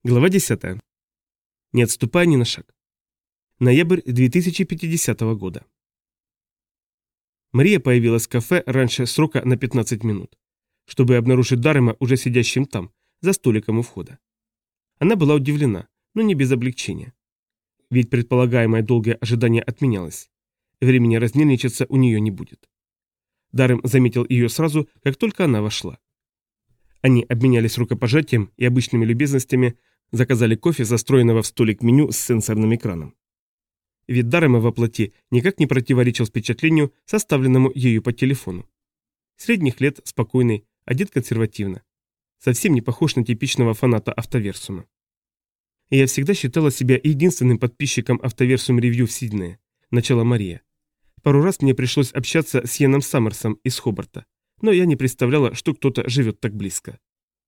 Глава 10. Не отступая ни на шаг. Ноябрь 2050 года. Мария появилась в кафе раньше срока на 15 минут, чтобы обнаружить Даррема уже сидящим там, за столиком у входа. Она была удивлена, но не без облегчения. Ведь предполагаемое долгое ожидание отменялось. Времени разнервничаться у нее не будет. Даррем заметил ее сразу, как только она вошла. Они обменялись рукопожатием и обычными любезностями, заказали кофе, застроенного в столик меню с сенсорным экраном. Вид Даррема во плоти никак не противоречил впечатлению, составленному ею по телефону. Средних лет, спокойный, одет консервативно. Совсем не похож на типичного фаната Автоверсума. И я всегда считала себя единственным подписчиком Автоверсум ревью в Сиднее, начала Мария. Пару раз мне пришлось общаться с Йеном Саммерсом из Хобарта, но я не представляла, что кто-то живет так близко.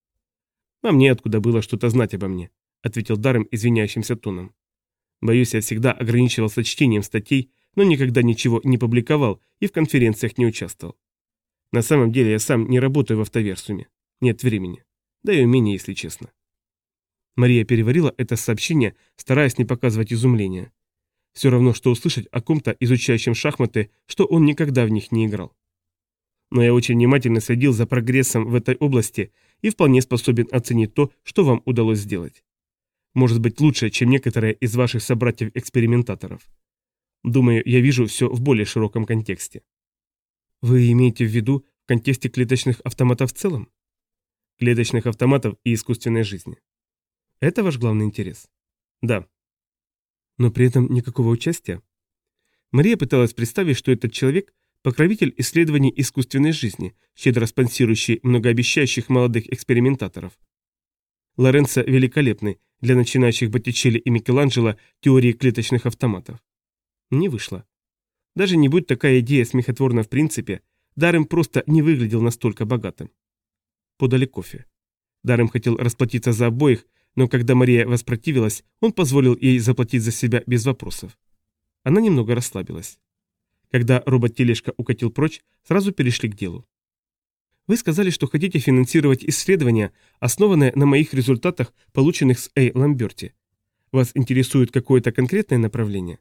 «А мне откуда было что-то знать обо мне», — ответил Даррем извиняющимся тоном. «Боюсь, я всегда ограничивался чтением статей, но никогда ничего не публиковал и в конференциях не участвовал. На самом деле я сам не работаю в Автоверсуме. Нет времени. Да и умения, если честно». Мария переварила это сообщение, стараясь не показывать изумления. Все равно, что услышать о ком-то, изучающем шахматы, что он никогда в них не играл. Но я очень внимательно следил за прогрессом в этой области и вполне способен оценить то, что вам удалось сделать. Может быть, лучше, чем некоторые из ваших собратьев-экспериментаторов. Думаю, я вижу все в более широком контексте. Вы имеете в виду в контексте клеточных автоматов в целом? Клеточных автоматов и искусственной жизни. Это ваш главный интерес? Да. Но при этом никакого участия? Мария пыталась представить, что этот человек – покровитель исследований искусственной жизни, щедро спонсирующий многообещающих молодых экспериментаторов. Лоренцо великолепный для начинающих Боттичелли и Микеланджело теории клеточных автоматов. Не вышло. Даже не будь такая идея смехотворна в принципе, Даррем просто не выглядел настолько богатым. Подали кофе. Даррем хотел расплатиться за обоих, но когда Мария воспротивилась, он позволил ей заплатить за себя без вопросов. Она немного расслабилась. Когда робот-тележка укатил прочь, сразу перешли к делу. Вы сказали, что хотите финансировать исследования, основанные на моих результатах, полученных с А. Ламберти. Вас интересует какое-то конкретное направление?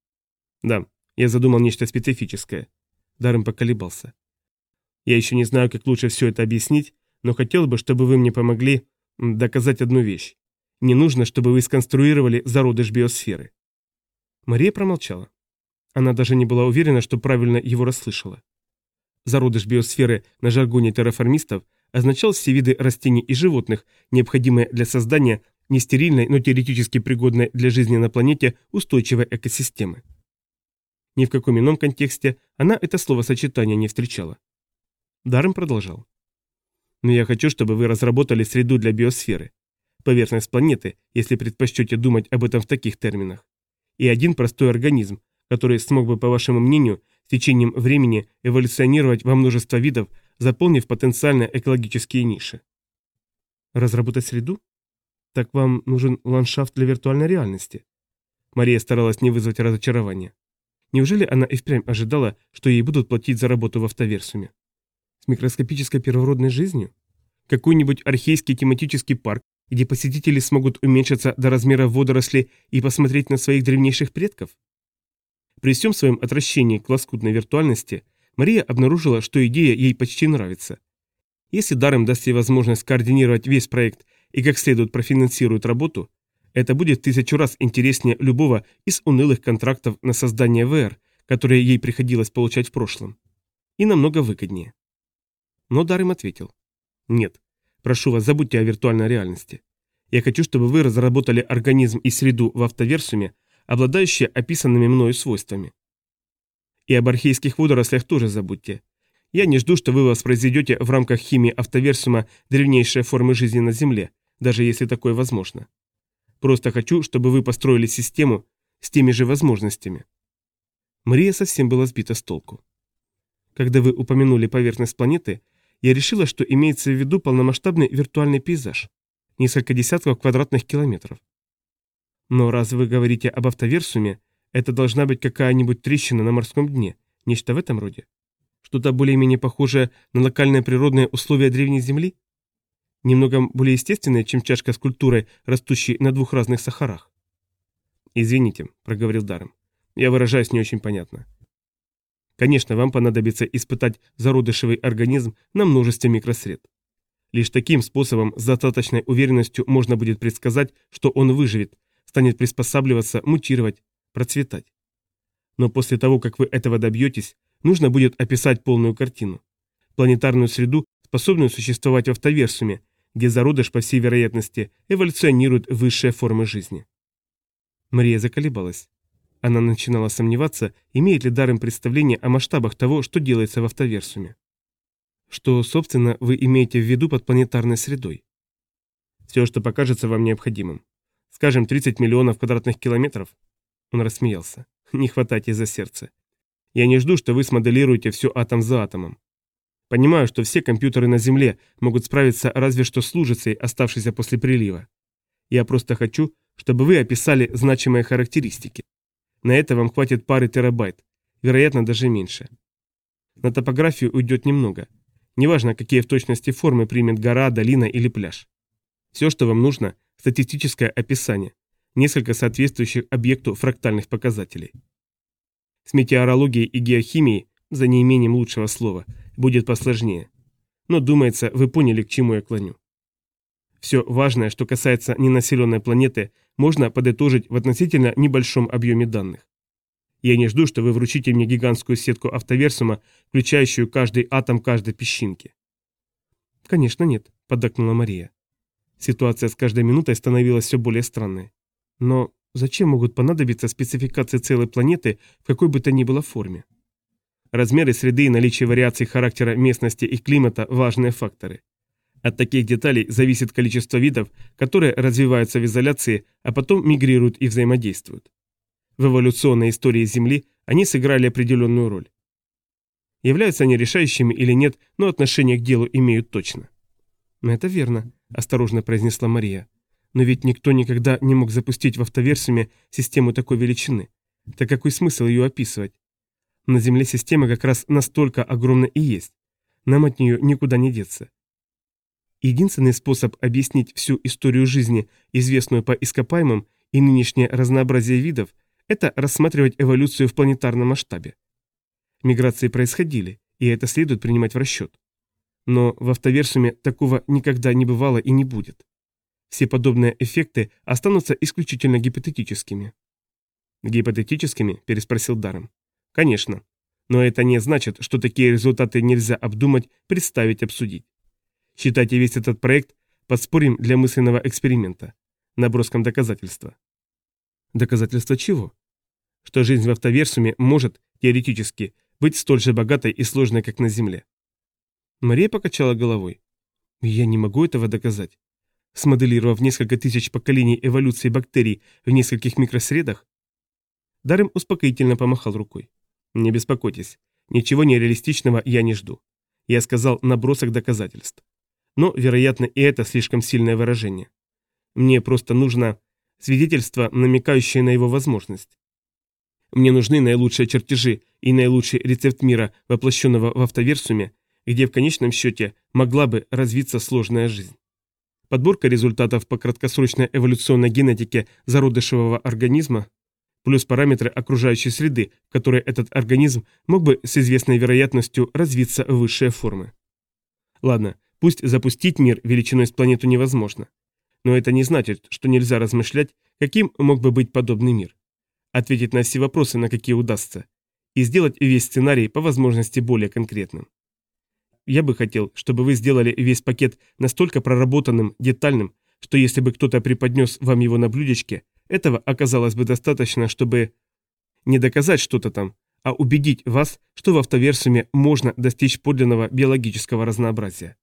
Да, я задумал нечто специфическое. Даррем поколебался. Я еще не знаю, как лучше все это объяснить, но хотел бы, чтобы вы мне помогли доказать одну вещь. Не нужно, чтобы вы сконструировали зародыш биосферы. Мария промолчала. Она даже не была уверена, что правильно его расслышала. Зародыш биосферы на жаргоне терраформистов означал все виды растений и животных, необходимые для создания нестерильной, но теоретически пригодной для жизни на планете устойчивой экосистемы. Ни в каком ином контексте она это словосочетание не встречала. Даррем продолжал. Но я хочу, чтобы вы разработали среду для биосферы. Поверхность планеты, если предпочтете думать об этом в таких терминах. И один простой организм, который смог бы, по вашему мнению, с течением времени эволюционировать во множество видов, заполнив потенциально экологические ниши. Разработать среду? Так вам нужен ландшафт для виртуальной реальности? Мария старалась не вызвать разочарования. Неужели она и впрямь ожидала, что ей будут платить за работу в Автоверсуме? С микроскопической первородной жизнью? Какой-нибудь архейский тематический парк, где посетители смогут уменьшиться до размера водоросли и посмотреть на своих древнейших предков? При всем своем отвращении к лоскутной виртуальности, Мария обнаружила, что идея ей почти нравится. Если Даррем даст ей возможность координировать весь проект и как следует профинансирует работу, это будет в 1000 раз интереснее любого из унылых контрактов на создание ВР, которые ей приходилось получать в прошлом. И намного выгоднее. Но Даррем ответил. Нет, прошу вас, забудьте о виртуальной реальности. Я хочу, чтобы вы разработали организм и среду в Автоверсуме, обладающие описанными мною свойствами. И об архейских водорослях тоже забудьте. Я не жду, что вы воспроизведете в рамках химии Автоверсума древнейшие формы жизни на Земле, даже если такое возможно. Просто хочу, чтобы вы построили систему с теми же возможностями. Мария совсем была сбита с толку. Когда вы упомянули поверхность планеты, я решила, что имеется в виду полномасштабный виртуальный пейзаж. Несколько десятков квадратных километров. Но раз вы говорите об Автоверсуме, это должна быть какая-нибудь трещина на морском дне, нечто в этом роде? Что-то более-менее похожее на локальные природные условия древней Земли? Немного более естественное, чем чашка с культурой, растущей на двух разных сахарах. «Извините», — проговорил Даррем. «Я выражаюсь не очень понятно. Конечно, вам понадобится испытать зародышевый организм на множестве микросред. Лишь таким способом с достаточной уверенностью можно будет предсказать, что он выживет, станет приспосабливаться, мутировать, процветать. Но после того, как вы этого добьетесь, нужно будет описать полную картину. Планетарную среду, способную существовать в автоверсуме, где зародыш, по всей вероятности, эволюционирует в высшие формы жизни». Мария заколебалась. Она начинала сомневаться, имеет ли Даррем представление о масштабах того, что делается в автоверсуме. Что, собственно, вы имеете в виду под планетарной средой? Все, что покажется вам необходимым. Скажем, 30 миллионов квадратных километров? Он рассмеялся. Не хватайте за сердце. Я не жду, что вы смоделируете все атом за атомом. Понимаю, что все компьютеры на Земле могут справиться разве что с лужицей, оставшейся после прилива. Я просто хочу, чтобы вы описали значимые характеристики. На это вам хватит пары терабайт, вероятно, даже меньше. На топографию уйдет немного. Неважно, какие в точности формы примет гора, долина или пляж. Все, что вам нужно, статистическое описание, несколько соответствующих объекту фрактальных показателей. С метеорологией и геохимией, за неимением лучшего слова, будет посложнее. Но, думается, вы поняли, к чему я клоню. Все важное, что касается ненаселенной планеты, можно подытожить в относительно небольшом объеме данных. Я не жду, что вы вручите мне гигантскую сетку автоверсума, включающую каждый атом каждой песчинки. Конечно, нет, поддакнула Мария. Ситуация с каждой минутой становилась все более странной. Но зачем могут понадобиться спецификации целой планеты в какой бы то ни было форме? Размеры среды и наличие вариаций характера местности и климата – важные факторы. От таких деталей зависит количество видов, которые развиваются в изоляции, а потом мигрируют и взаимодействуют. В эволюционной истории Земли они сыграли определенную роль. Являются они решающими или нет, но отношение к делу имеют точно. «Это верно», – осторожно произнесла Мария. «Но ведь никто никогда не мог запустить в автоверсуме систему такой величины. Так какой смысл ее описывать? На Земле система как раз настолько огромна и есть. Нам от нее никуда не деться. Единственный способ объяснить всю историю жизни, известную по ископаемым, и нынешнее разнообразие видов, это рассматривать эволюцию в планетарном масштабе. Миграции происходили, и это следует принимать в расчет. Но в автоверсуме такого никогда не бывало и не будет. Все подобные эффекты останутся исключительно гипотетическими. «Гипотетическими?» – переспросил Даррем. «Конечно. Но это не значит, что такие результаты нельзя обдумать, представить, обсудить. Считайте весь этот проект подспорьем для мысленного эксперимента, наброском доказательства». Доказательство чего? Что жизнь в автоверсуме может, теоретически, быть столь же богатой и сложной, как на Земле. Мария покачала головой. Я не могу этого доказать. Смоделировав несколько тысяч поколений эволюции бактерий в нескольких микросредах, Даррем успокоительно помахал рукой. Не беспокойтесь, ничего нереалистичного я не жду. Я сказал набросок доказательств. Но, вероятно, и это слишком сильное выражение. Мне просто нужно свидетельство, намекающее на его возможность. Мне нужны наилучшие чертежи и наилучший рецепт мира, воплощенного в автоверсуме, где в конечном счете могла бы развиться сложная жизнь. Подборка результатов по краткосрочной эволюционной генетике зародышевого организма плюс параметры окружающей среды, в которой этот организм мог бы с известной вероятностью развиться в высшие формы. Ладно, пусть запустить мир величиной с планету невозможно. Но это не значит, что нельзя размышлять, каким мог бы быть подобный мир. Ответить на все вопросы, на какие удастся. И сделать весь сценарий по возможности более конкретным. Я бы хотел, чтобы вы сделали весь пакет настолько проработанным, детальным, что если бы кто-то преподнес вам его на блюдечке, этого оказалось бы достаточно, чтобы не доказать что-то там, а убедить вас, что в автоверсуме можно достичь подлинного биологического разнообразия.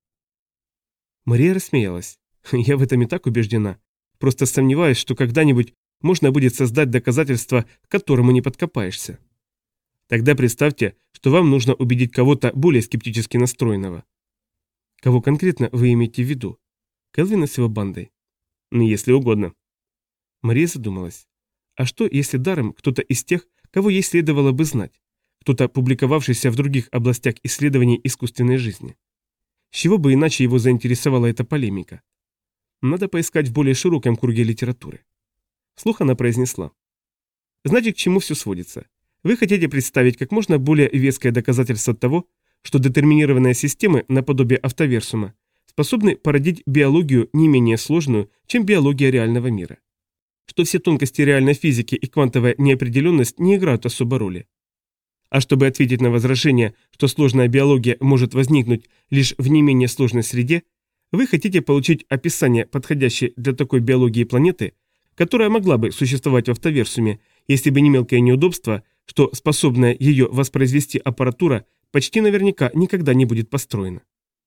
Мария рассмеялась. Я в этом и так убеждена. Просто сомневаюсь, что когда-нибудь можно будет создать доказательство, к которому не подкопаешься. Тогда представьте, что вам нужно убедить кого-то более скептически настроенного. Кого конкретно вы имеете в виду? Келвина с его бандой? Если угодно. Мария задумалась. А что, если Даррем кто-то из тех, кого ей следовало бы знать? Кто-то, публиковавшийся в других областях исследований искусственной жизни? С чего бы иначе его заинтересовала эта полемика? Надо поискать в более широком круге литературы. Вслух она произнесла. Значит, к чему все сводится? Вы хотите представить как можно более веское доказательство того, что детерминированные системы, наподобие автоверсума, способны породить биологию не менее сложную, чем биология реального мира. Что все тонкости реальной физики и квантовая неопределенность не играют особой роли. А чтобы ответить на возражение, что сложная биология может возникнуть лишь в не менее сложной среде, вы хотите получить описание подходящей для такой биологии планеты, которая могла бы существовать в автоверсуме, если бы не мелкое неудобство, что способная ее воспроизвести аппаратура почти наверняка никогда не будет построена.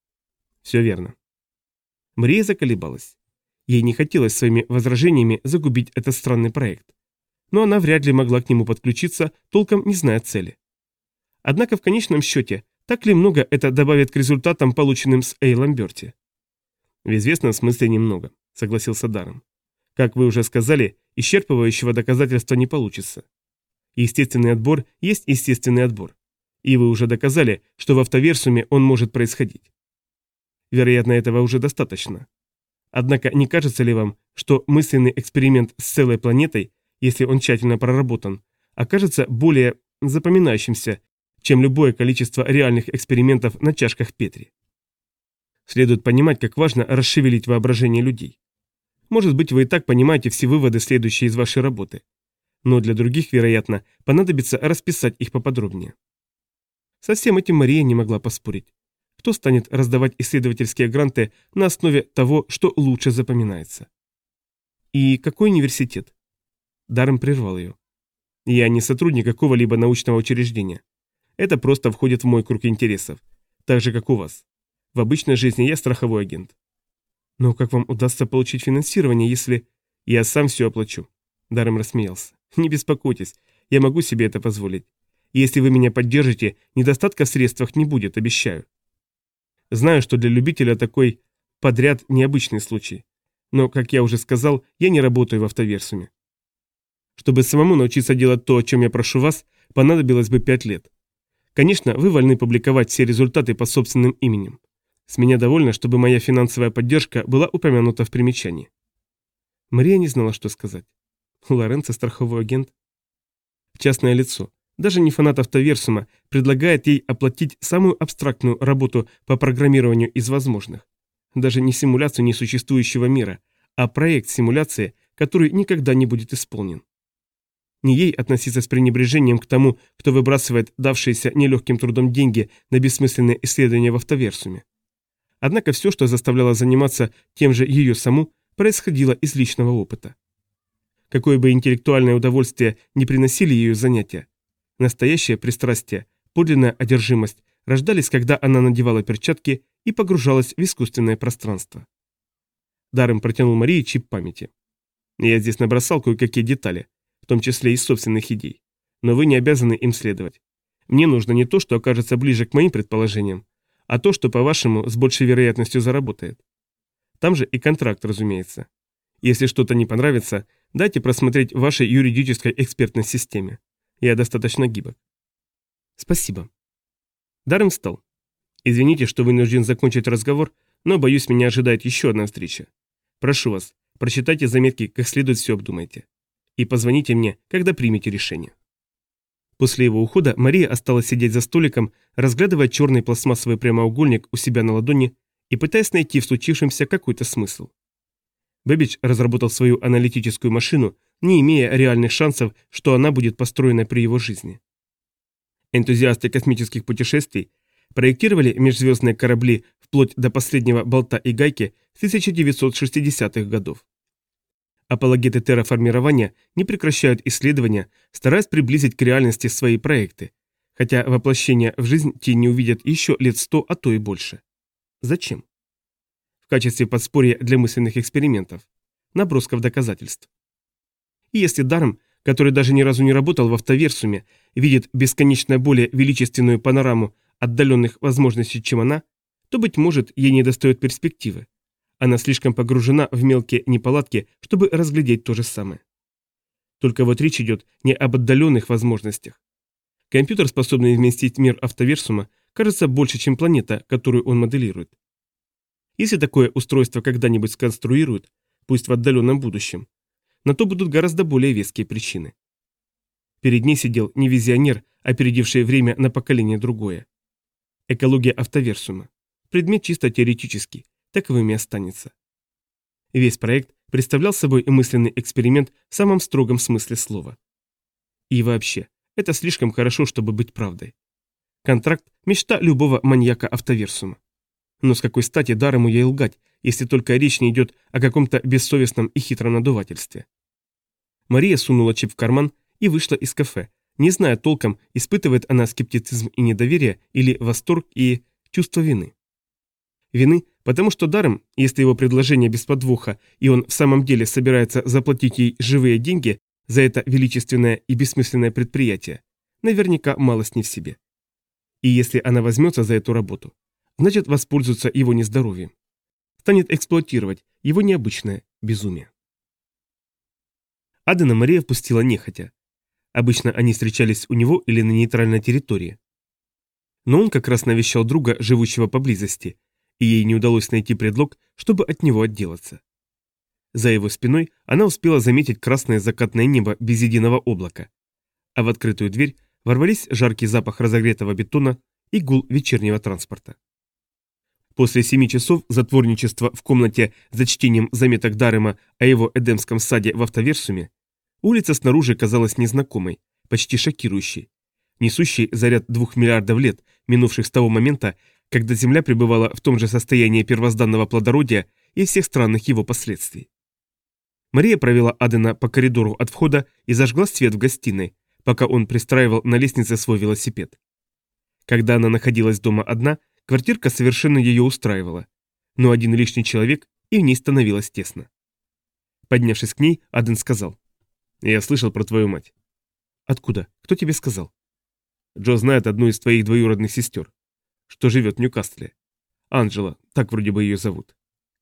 Все верно. Мария заколебалась. Ей не хотелось своими возражениями загубить этот странный проект. Но она вряд ли могла к нему подключиться, толком не зная цели. Однако в конечном счете, так ли много это добавит к результатам, полученным с Эйлом Берти? В известном смысле немного, согласился Даррен. Как вы уже сказали, исчерпывающего доказательства не получится. Естественный отбор есть естественный отбор. И вы уже доказали, что в автоверсуме он может происходить. Вероятно, этого уже достаточно. Однако не кажется ли вам, что мысленный эксперимент с целой планетой, если он тщательно проработан, окажется более запоминающимся, чем любое количество реальных экспериментов на чашках Петри? Следует понимать, как важно расшевелить воображение людей. Может быть, вы и так понимаете все выводы, следующие из вашей работы. Но для других, вероятно, понадобится расписать их поподробнее. Со всем этим Мария не могла поспорить. Кто станет раздавать исследовательские гранты на основе того, что лучше запоминается? И какой университет? Даррен прервал ее. Я не сотрудник какого-либо научного учреждения. Это просто входит в мой круг интересов. Так же, как у вас. В обычной жизни я страховой агент. Но как вам удастся получить финансирование, если... Я сам все оплачу. Даррен рассмеялся. Не беспокойтесь, я могу себе это позволить. Если вы меня поддержите, недостатка в средствах не будет, обещаю. Знаю, что для любителя такой подряд необычный случай. Но, как я уже сказал, я не работаю в автоверсуме. Чтобы самому научиться делать то, о чем я прошу вас, понадобилось бы 5 лет. Конечно, вы вольны публиковать все результаты под собственным именем. С меня довольно, чтобы моя финансовая поддержка была упомянута в примечании. Мария не знала, что сказать. Лоренцо, страховой агент. Частное лицо, даже не фанат автоверсума, предлагает ей оплатить самую абстрактную работу по программированию из возможных. Даже не симуляцию несуществующего мира, а проект симуляции, который никогда не будет исполнен. Не ей относиться с пренебрежением к тому, кто выбрасывает давшиеся нелегким трудом деньги на бессмысленные исследования в автоверсуме. Однако все, что заставляло заниматься тем же ее саму, происходило из личного опыта. Какое бы интеллектуальное удовольствие не приносили ее занятия, настоящее пристрастие, подлинная одержимость рождались, когда она надевала перчатки и погружалась в искусственное пространство. Даррен протянул Марии чип памяти. Я здесь набросал кое-какие детали, в том числе из собственных идей, но вы не обязаны им следовать. Мне нужно не то, что окажется ближе к моим предположениям, а то, что, по-вашему, с большей вероятностью заработает. Там же и контракт, разумеется. Если что-то не понравится, дайте просмотреть в вашей юридической экспертной системе. Я достаточно гибок. Спасибо. Даррен встал. Извините, что вынужден закончить разговор, но, боюсь, меня ожидает еще одна встреча. Прошу вас, прочитайте заметки, как следует все обдумайте. И позвоните мне, когда примете решение. После его ухода Мария осталась сидеть за столиком, разглядывая черный пластмассовый прямоугольник у себя на ладони и пытаясь найти в случившемся какой-то смысл. Бэббидж разработал свою аналитическую машину, не имея реальных шансов, что она будет построена при его жизни. Энтузиасты космических путешествий проектировали межзвездные корабли вплоть до последнего болта и гайки с 1960-х годов. Апологеты терраформирования не прекращают исследования, стараясь приблизить к реальности свои проекты, хотя воплощение в жизнь те не увидят еще лет 100, а то и больше. Зачем? В качестве подспорья для мысленных экспериментов, набросков доказательств. И если Даррен, который даже ни разу не работал в автоверсуме, видит бесконечно более величественную панораму отдаленных возможностей, чем она, то, быть может, ей недостает перспективы. Она слишком погружена в мелкие неполадки, чтобы разглядеть то же самое. Только вот речь идет не об отдаленных возможностях. Компьютер, способный вместить мир автоверсума, кажется больше, чем планета, которую он моделирует. Если такое устройство когда-нибудь сконструируют, пусть в отдаленном будущем, на то будут гораздо более веские причины. Перед ней сидел не визионер, опередивший время на поколение другое. Экология автоверсума. Предмет чисто теоретический, таковым и останется. Весь проект представлял собой мысленный эксперимент в самом строгом смысле слова. И вообще, это слишком хорошо, чтобы быть правдой. Контракт – мечта любого маньяка автоверсума. Но с какой стати Дарему ей лгать, если только речь не идет о каком-то бессовестном и хитром надувательстве? Мария сунула чип в карман и вышла из кафе, не зная толком, испытывает она скептицизм и недоверие или восторг и чувство вины. Вины, потому что Дарем, если его предложение без подвоха, и он в самом деле собирается заплатить ей живые деньги за это величественное и бессмысленное предприятие, наверняка малость не в себе. И если она возьмется за эту работу, значит воспользуется его нездоровьем. Станет эксплуатировать его необычное безумие. Адена Мария впустила нехотя. Обычно они встречались у него или на нейтральной территории. Но он как раз навещал друга, живущего поблизости, и ей не удалось найти предлог, чтобы от него отделаться. За его спиной она успела заметить красное закатное небо без единого облака, а в открытую дверь ворвались жаркий запах разогретого бетона и гул вечернего транспорта. После 7 часов затворничества в комнате за чтением заметок Дарема о его эдемском саде в автоверсуме, улица снаружи казалась незнакомой, почти шокирующей, несущей заряд 2 миллиардов лет, минувших с того момента, когда Земля пребывала в том же состоянии первозданного плодородия и всех странных его последствий. Мария провела Адена по коридору от входа и зажгла свет в гостиной, пока он пристраивал на лестнице свой велосипед. Когда она находилась дома одна, квартирка совершенно ее устраивала, но один лишний человек, и в ней становилось тесно. Поднявшись к ней, Аден сказал: «Я слышал про твою мать». «Откуда? Кто тебе сказал?» «Джо знает одну из твоих двоюродных сестер, что живет в Ньюкасле. Анджела, так вроде бы ее зовут».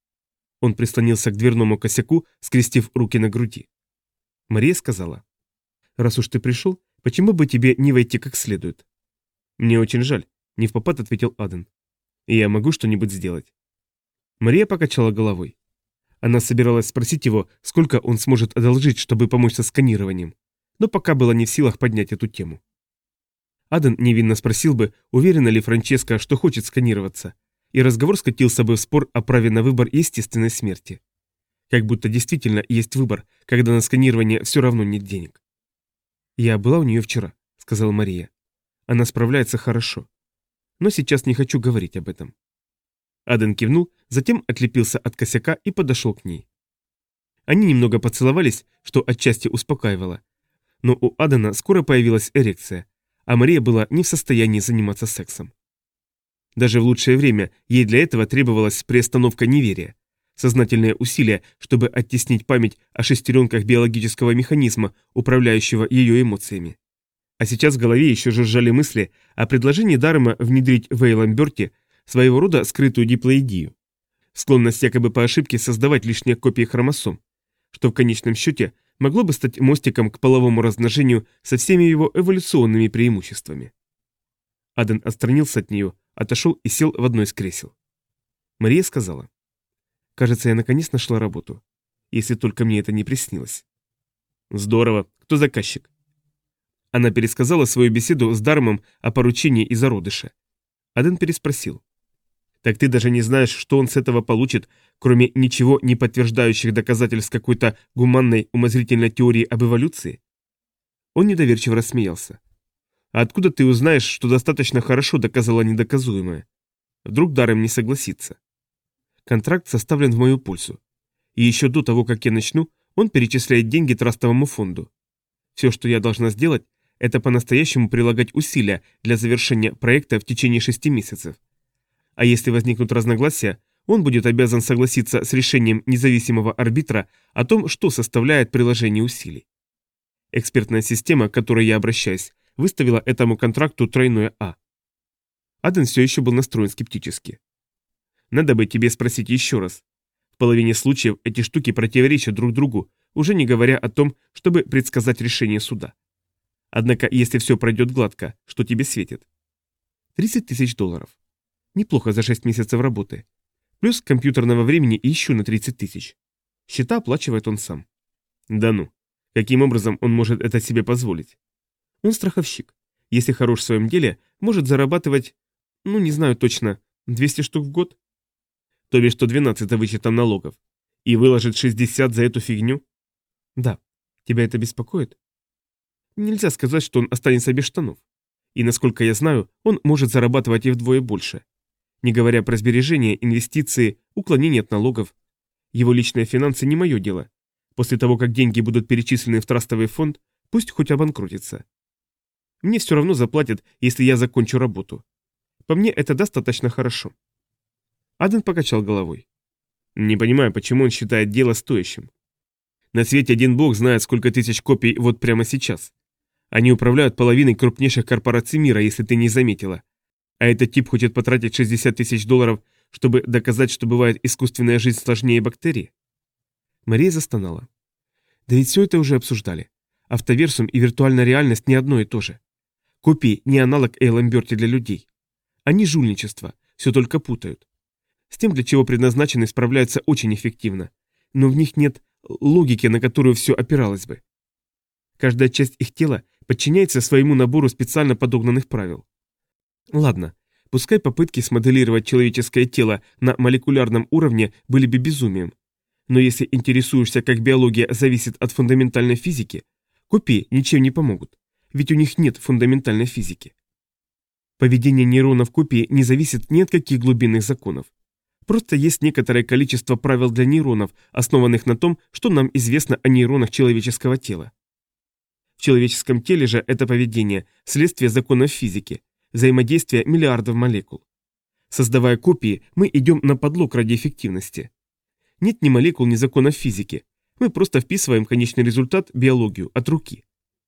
Он прислонился к дверному косяку, скрестив руки на груди. Мария сказала: «Раз уж ты пришел, почему бы тебе не войти как следует?» «Мне очень жаль», — невпопад ответил Аден. «И я могу что-нибудь сделать?» Мария покачала головой. Она собиралась спросить его, сколько он сможет одолжить, чтобы помочь со сканированием, но пока была не в силах поднять эту тему. Аден невинно спросил бы, уверена ли Франческа, что хочет сканироваться, и разговор скатился бы в спор о праве на выбор естественной смерти. Как будто действительно есть выбор, когда на сканирование все равно нет денег. «Я была у нее вчера», — сказала Мария. «Она справляется хорошо. Но сейчас не хочу говорить об этом». Аден кивнул, затем отлепился от косяка и подошел к ней. Они немного поцеловались, что отчасти успокаивало. Но у Адена скоро появилась эрекция, а Мария была не в состоянии заниматься сексом. Даже в лучшее время ей для этого требовалась приостановка неверия, сознательные усилия, чтобы оттеснить память о шестеренках биологического механизма, управляющего ее эмоциями. А сейчас в голове еще жужжали мысли о предложении Дарема внедрить в Эйламберте своего рода скрытую диплоидию, склонность якобы по ошибке создавать лишние копии хромосом, что в конечном счете могло бы стать мостиком к половому размножению со всеми его эволюционными преимуществами. Аден отстранился от нее, отошел и сел в одно из кресел. Мария сказала: «Кажется, я наконец нашла работу. Если только мне это не приснилось». «Здорово. Кто заказчик?» Она пересказала свою беседу с Даремом о поручении и зародыше. Аден переспросил: «Так ты даже не знаешь, что он с этого получит, кроме ничего не подтверждающих доказательств какой-то гуманной умозрительной теории об эволюции?» Он недоверчиво рассмеялся. «А откуда ты узнаешь, что достаточно хорошо доказала недоказуемое? Вдруг Дарем не согласится?» «Контракт составлен в мою пользу. И еще до того, как я начну, он перечисляет деньги трастовому фонду. Все, что я должна сделать, это по-настоящему прилагать усилия для завершения проекта в течение 6 месяцев. А если возникнут разногласия, он будет обязан согласиться с решением независимого арбитра о том, что составляет приложение усилий. Экспертная система, к которой я обращаюсь, выставила этому контракту тройное А». Аден все еще был настроен скептически. «Надо бы тебе спросить еще раз. В половине случаев эти штуки противоречат друг другу, уже не говоря о том, чтобы предсказать решение суда. Однако, если все пройдет гладко, что тебе светит?» $30 000. Неплохо за 6 месяцев работы. Плюс компьютерного времени еще на 30 тысяч. Счета оплачивает он сам. Да ну. Каким образом он может это себе позволить? Он страховщик. Если хорош в своем деле, может зарабатывать, не знаю точно, 200 штук в год. То бишь 112 вычетом налогов. И выложит 60 за эту фигню? Да. Тебя это беспокоит? Нельзя сказать, что он останется без штанов. И насколько я знаю, он может зарабатывать и вдвое больше. Не говоря про сбережения, инвестиции, уклонение от налогов. Его личные финансы не мое дело. После того, как деньги будут перечислены в трастовый фонд, пусть хоть обанкротится. Мне все равно заплатят, если я закончу работу. По мне это достаточно хорошо. Аден покачал головой. Не понимаю, почему он считает дело стоящим. На свете один бог знает, сколько тысяч копий вот прямо сейчас. Они управляют половиной крупнейших корпораций мира, если ты не заметила. А этот тип хочет потратить 60 тысяч долларов, чтобы доказать, что бывает искусственная жизнь сложнее бактерий. Мария застонала. Да ведь все это уже обсуждали. Автоверсум и виртуальная реальность не одно и то же. Копии не аналог Эйлом Берти для людей. Они жульничество, все только путают. С тем, для чего предназначены, справляются очень эффективно. Но в них нет логики, на которую все опиралось бы. Каждая часть их тела подчиняется своему набору специально подогнанных правил. Ладно, пускай попытки смоделировать человеческое тело на молекулярном уровне были бы безумием. Но если интересуешься, как биология зависит от фундаментальной физики, копии ничем не помогут, ведь у них нет фундаментальной физики. Поведение нейронов копии не зависит ни от каких глубинных законов. Просто есть некоторое количество правил для нейронов, основанных на том, что нам известно о нейронах человеческого тела. В человеческом теле же это поведение – следствие законов физики, взаимодействия миллиардов молекул. Создавая копии, мы идем на подлог ради эффективности. Нет ни молекул, ни законов физики. Мы просто вписываем конечный результат, биологию, от руки.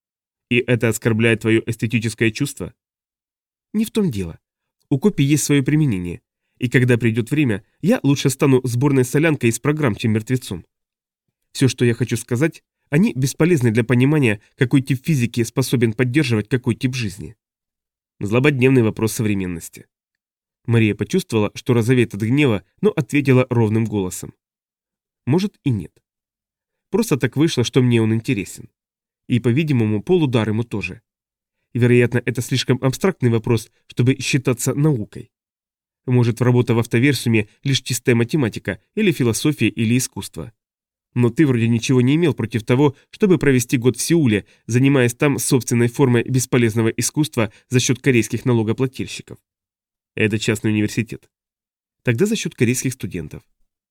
И это оскорбляет твое эстетическое чувство? Не в том дело. У копий есть свое применение. И когда придет время, я лучше стану сборной солянкой из программ, чем мертвецом. Все, что я хочу сказать, они бесполезны для понимания, какой тип физики способен поддерживать какой тип жизни. Злободневный вопрос современности. Мария почувствовала, что розовеет от гнева, но ответила ровным голосом. Может и нет. Просто так вышло, что мне он интересен. И, по-видимому, полудар ему тоже. Вероятно, это слишком абстрактный вопрос, чтобы считаться наукой. Может, работа в автоверсуме лишь чистая математика, или философия, или искусство. Но ты вроде ничего не имел против того, чтобы провести год в Сеуле, занимаясь там собственной формой бесполезного искусства за счет корейских налогоплательщиков. Это частный университет. Тогда за счет корейских студентов.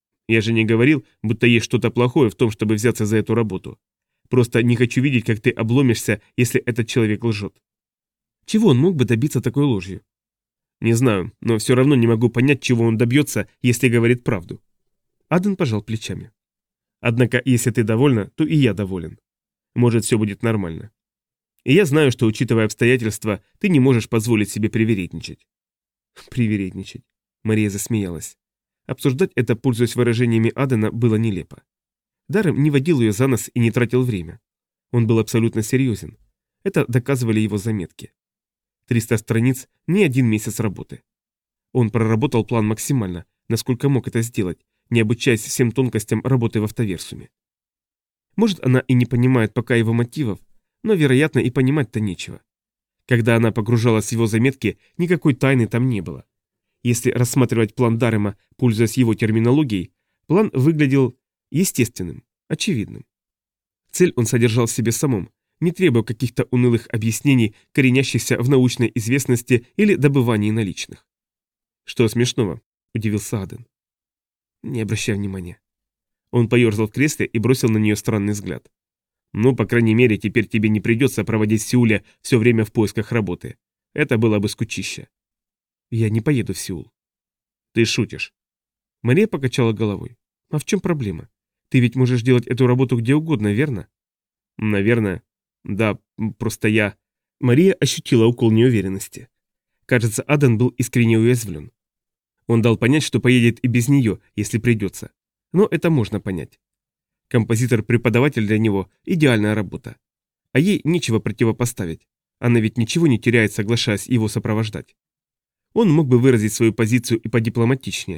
Я же не говорил, будто есть что-то плохое в том, чтобы взяться за эту работу. Просто не хочу видеть, как ты обломишься, если этот человек лжет. Чего он мог бы добиться такой ложью? Не знаю, но все равно не могу понять, чего он добьется, если говорит правду. Аден пожал плечами. Однако, если ты довольна, то и я доволен. Может, все будет нормально. И я знаю, что, учитывая обстоятельства, ты не можешь позволить себе привередничать. Привередничать. Мария засмеялась. Обсуждать это, пользуясь выражениями Адена, было нелепо. Даррем не водил ее за нос и не тратил время. Он был абсолютно серьезен. Это доказывали его заметки. 300 страниц, не 1 месяц работы. Он проработал план максимально, насколько мог это сделать, не обучаясь всем тонкостям работы в автоверсуме. Может, она и не понимает пока его мотивов, но, вероятно, и понимать-то нечего. Когда она погружалась в его заметки, никакой тайны там не было. Если рассматривать план Даррема, пользуясь его терминологией, план выглядел естественным, очевидным. Цель он содержал в себе самом, не требуя каких-то унылых объяснений, коренящихся в научной известности или добывании наличных. «Что смешного?» – удивился Аден. «Не обращай внимания». Он поерзал в кресле и бросил на нее странный взгляд. «Ну, по крайней мере, теперь тебе не придется проводить в Сеуле все время в поисках работы. Это было бы скучище». «Я не поеду в Сеул». «Ты шутишь». Мария покачала головой. «А в чем проблема? Ты ведь можешь делать эту работу где угодно, верно?» «Наверное. Да, просто я...» Мария ощутила укол неуверенности. Кажется, Аден был искренне уязвлен. Он дал понять, что поедет и без нее, если придется. Но это можно понять. Композитор-преподаватель для него – идеальная работа. А ей нечего противопоставить. Она ведь ничего не теряет, соглашаясь его сопровождать. Он мог бы выразить свою позицию и подипломатичнее.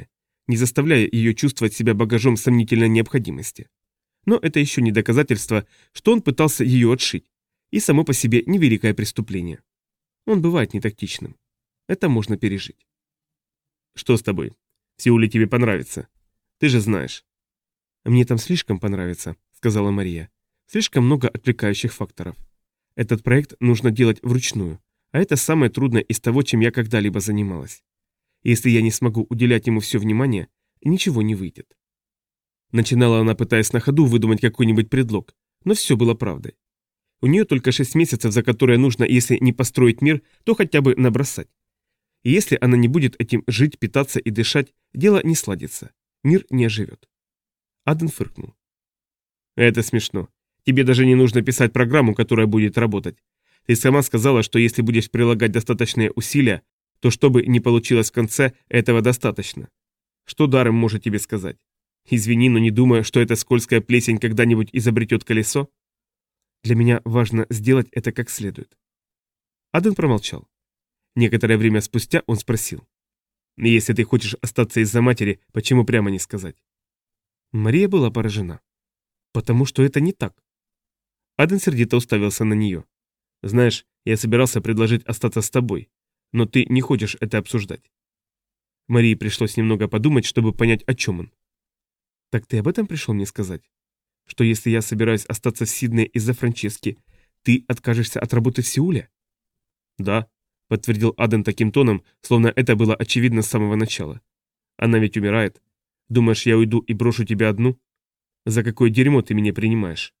не заставляя ее чувствовать себя багажом сомнительной необходимости. Но это еще не доказательство, что он пытался ее отшить, и само по себе невеликое преступление. Он бывает нетактичным. Это можно пережить. «Что с тобой? В Сеуле тебе понравится. Ты же знаешь». «Мне там слишком понравится», — сказала Мария. «Слишком много отвлекающих факторов. Этот проект нужно делать вручную, а это самое трудное из того, чем я когда-либо занималась. Если я не смогу уделять ему все внимание, ничего не выйдет». Начинала она, пытаясь на ходу выдумать какой-нибудь предлог, но все было правдой. У нее только 6 месяцев, за которые нужно, если не построить мир, то хотя бы набросать. И если она не будет этим жить, питаться и дышать, дело не сладится. Мир не оживет. Аден фыркнул. «Это смешно. Тебе даже не нужно писать программу, которая будет работать. Ты сама сказала, что если будешь прилагать достаточные усилия, то что бы ни получилось в конце, этого достаточно. Что Даррем может тебе сказать? Извини, но не думаю, что эта скользкая плесень когда-нибудь изобретет колесо. Для меня важно сделать это как следует». Аден промолчал. Некоторое время спустя он спросил. «Если ты хочешь остаться из-за матери, почему прямо не сказать?» Мария была поражена. «Потому что это не так». Аден сердито уставился на нее. «Знаешь, я собирался предложить остаться с тобой, но ты не хочешь это обсуждать». Марии пришлось немного подумать, чтобы понять, о чем он. «Так ты об этом пришел мне сказать? Что если я собираюсь остаться в Сиднее из-за Франчески, ты откажешься от работы в Сеуле?» «Да», — подтвердил Аден таким тоном, словно это было очевидно с самого начала. «Она ведь умирает. Думаешь, я уйду и брошу тебя одну? За какое дерьмо ты меня принимаешь?»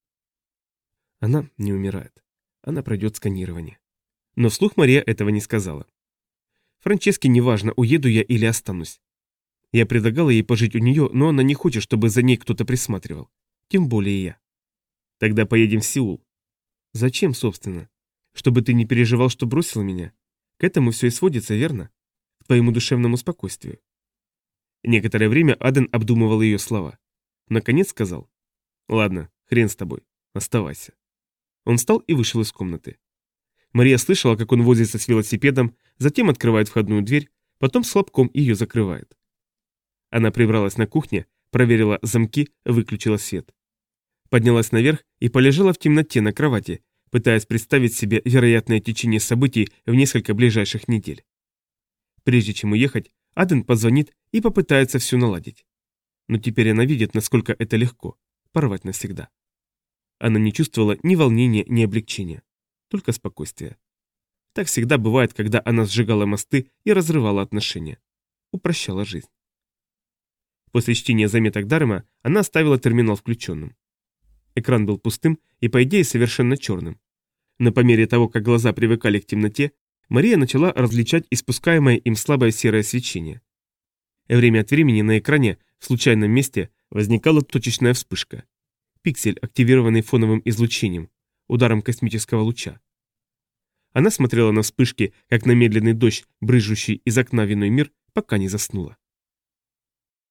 Она не умирает. Она пройдет сканирование. Но вслух Мария этого не сказала. Франческе неважно, уеду я или останусь. Я предлагала ей пожить у нее, но она не хочет, чтобы за ней кто-то присматривал. Тем более я. Тогда поедем в Сеул. Зачем, собственно? Чтобы ты не переживал, что бросил меня? К этому все и сводится, верно? К твоему душевному спокойствию. Некоторое время Аден обдумывал ее слова. Наконец сказал: «Ладно, хрен с тобой, оставайся». Он встал и вышел из комнаты. Мария слышала, как он возится с велосипедом, затем открывает входную дверь, потом с хлопком ее закрывает. Она прибралась на кухне, проверила замки, выключила свет. Поднялась наверх и полежала в темноте на кровати, пытаясь представить себе вероятное течение событий в несколько ближайших недель. Прежде чем уехать, Аден позвонит и попытается все наладить. Но теперь она видит, насколько это легко – порвать навсегда. Она не чувствовала ни волнения, ни облегчения, только спокойствие. Так всегда бывает, когда она сжигала мосты и разрывала отношения. Упрощала жизнь. После чтения заметок Даррема она оставила терминал включенным. Экран был пустым и, по идее, совершенно черным. Но по мере того, как глаза привыкали к темноте, Мария начала различать испускаемое им слабое серое свечение. Время от времени на экране в случайном месте возникала точечная вспышка. Пиксель, активированный фоновым излучением, ударом космического луча. Она смотрела на вспышки, как на медленный дождь, брызжущий из окна в иной мир, пока не заснула.